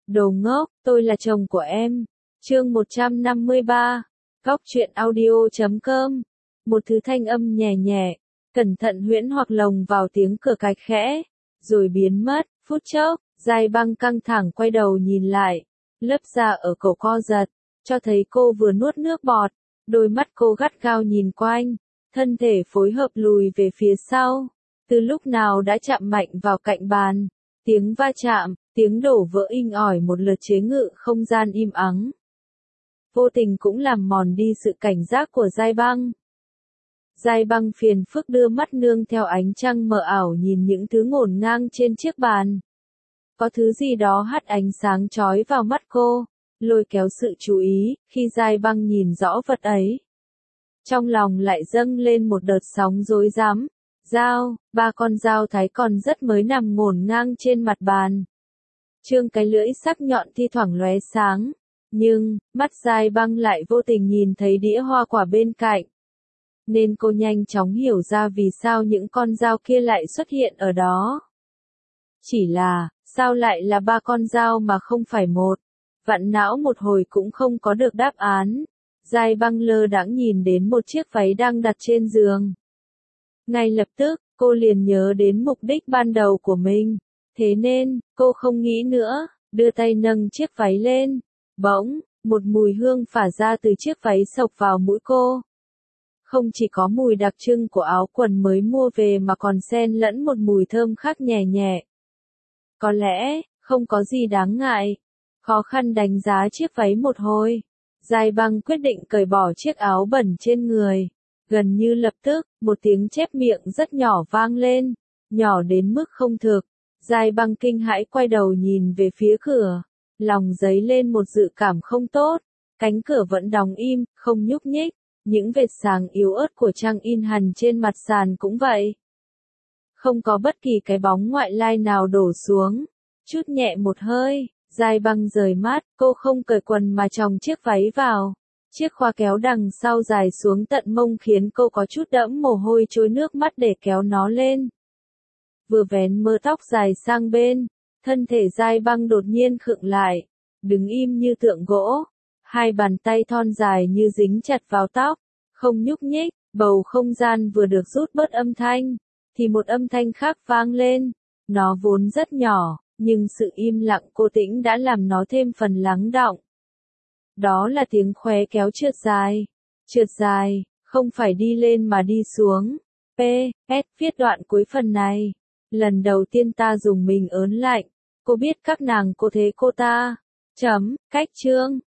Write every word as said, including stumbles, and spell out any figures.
Đồ ngốc, tôi là chồng của em. Chương một trăm năm mươi ba. Góc truyện audio chấm com. Một thứ thanh âm nhẹ nhẹ, cẩn thận huyễn hoặc lồng vào tiếng cửa cạch khẽ, rồi biến mất. Phút chốc, Giai Băng căng thẳng quay đầu nhìn lại, lớp da ở cổ co giật, cho thấy cô vừa nuốt nước bọt. Đôi mắt cô gắt gao nhìn quanh, thân thể phối hợp lùi về phía sau. Từ lúc nào đã chạm mạnh vào cạnh bàn, tiếng va chạm, tiếng đổ vỡ inh ỏi một lượt chế ngự không gian im ắng. Vô tình cũng làm mòn đi sự cảnh giác của Giai Băng. Giai Băng phiền phức đưa mắt nương theo ánh trăng mờ ảo nhìn những thứ ngổn ngang trên chiếc bàn. Có thứ gì đó hắt ánh sáng chói vào mắt cô, lôi kéo sự chú ý. Khi Giai Băng nhìn rõ vật ấy, trong lòng lại dâng lên một đợt sóng rối rắm. Dao, ba con dao thái còn rất mới nằm ngổn ngang trên mặt bàn. Trương cái lưỡi sắc nhọn thi thoảng lóe sáng, nhưng mắt Giai Băng lại vô tình nhìn thấy đĩa hoa quả bên cạnh. Nên cô nhanh chóng hiểu ra vì sao những con dao kia lại xuất hiện ở đó. Chỉ là, sao lại là ba con dao mà không phải một? Vặn não một hồi cũng không có được đáp án. Giai Băng lơ đãng nhìn đến một chiếc váy đang đặt trên giường. Ngay lập tức, cô liền nhớ đến mục đích ban đầu của mình. Thế nên, cô không nghĩ nữa, đưa tay nâng chiếc váy lên. Bỗng, một mùi hương phả ra từ chiếc váy xộc vào mũi cô. Không chỉ có mùi đặc trưng của áo quần mới mua về mà còn xen lẫn một mùi thơm khác nhẹ nhẹ. Có lẽ, không có gì đáng ngại. Khó khăn đánh giá chiếc váy một hồi, Giai Băng quyết định cởi bỏ chiếc áo bẩn trên người. Gần như lập tức, một tiếng chép miệng rất nhỏ vang lên, nhỏ đến mức không thực. Giai Băng kinh hãi quay đầu nhìn về phía cửa, lòng dấy lên một dự cảm không tốt. Cánh cửa vẫn đóng im, không nhúc nhích, những vệt sáng yếu ớt của trang in hằn trên mặt sàn cũng vậy. Không có bất kỳ cái bóng ngoại lai nào đổ xuống. Chút nhẹ một hơi, Giai Băng rời mắt, cô không cởi quần mà chồng chiếc váy vào. Chiếc khóa kéo đằng sau dài xuống tận mông khiến cô có chút đẫm mồ hôi trôi nước mắt để kéo nó lên. Vừa vén mớ tóc dài sang bên, thân thể Giai Băng đột nhiên khựng lại, đứng im như tượng gỗ. Hai bàn tay thon dài như dính chặt vào tóc, không nhúc nhích. Bầu không gian vừa được rút bớt âm thanh, thì một âm thanh khác vang lên. Nó vốn rất nhỏ, nhưng sự im lặng cô tĩnh đã làm nó thêm phần lắng đọng. Đó là tiếng khóe kéo trượt dài. Trượt dài, không phải đi lên mà đi xuống. P. S. Viết đoạn cuối phần này. Lần đầu tiên ta dùng mình ớn lạnh. Cô biết các nàng cô thế cô ta. Chấm, cách chương.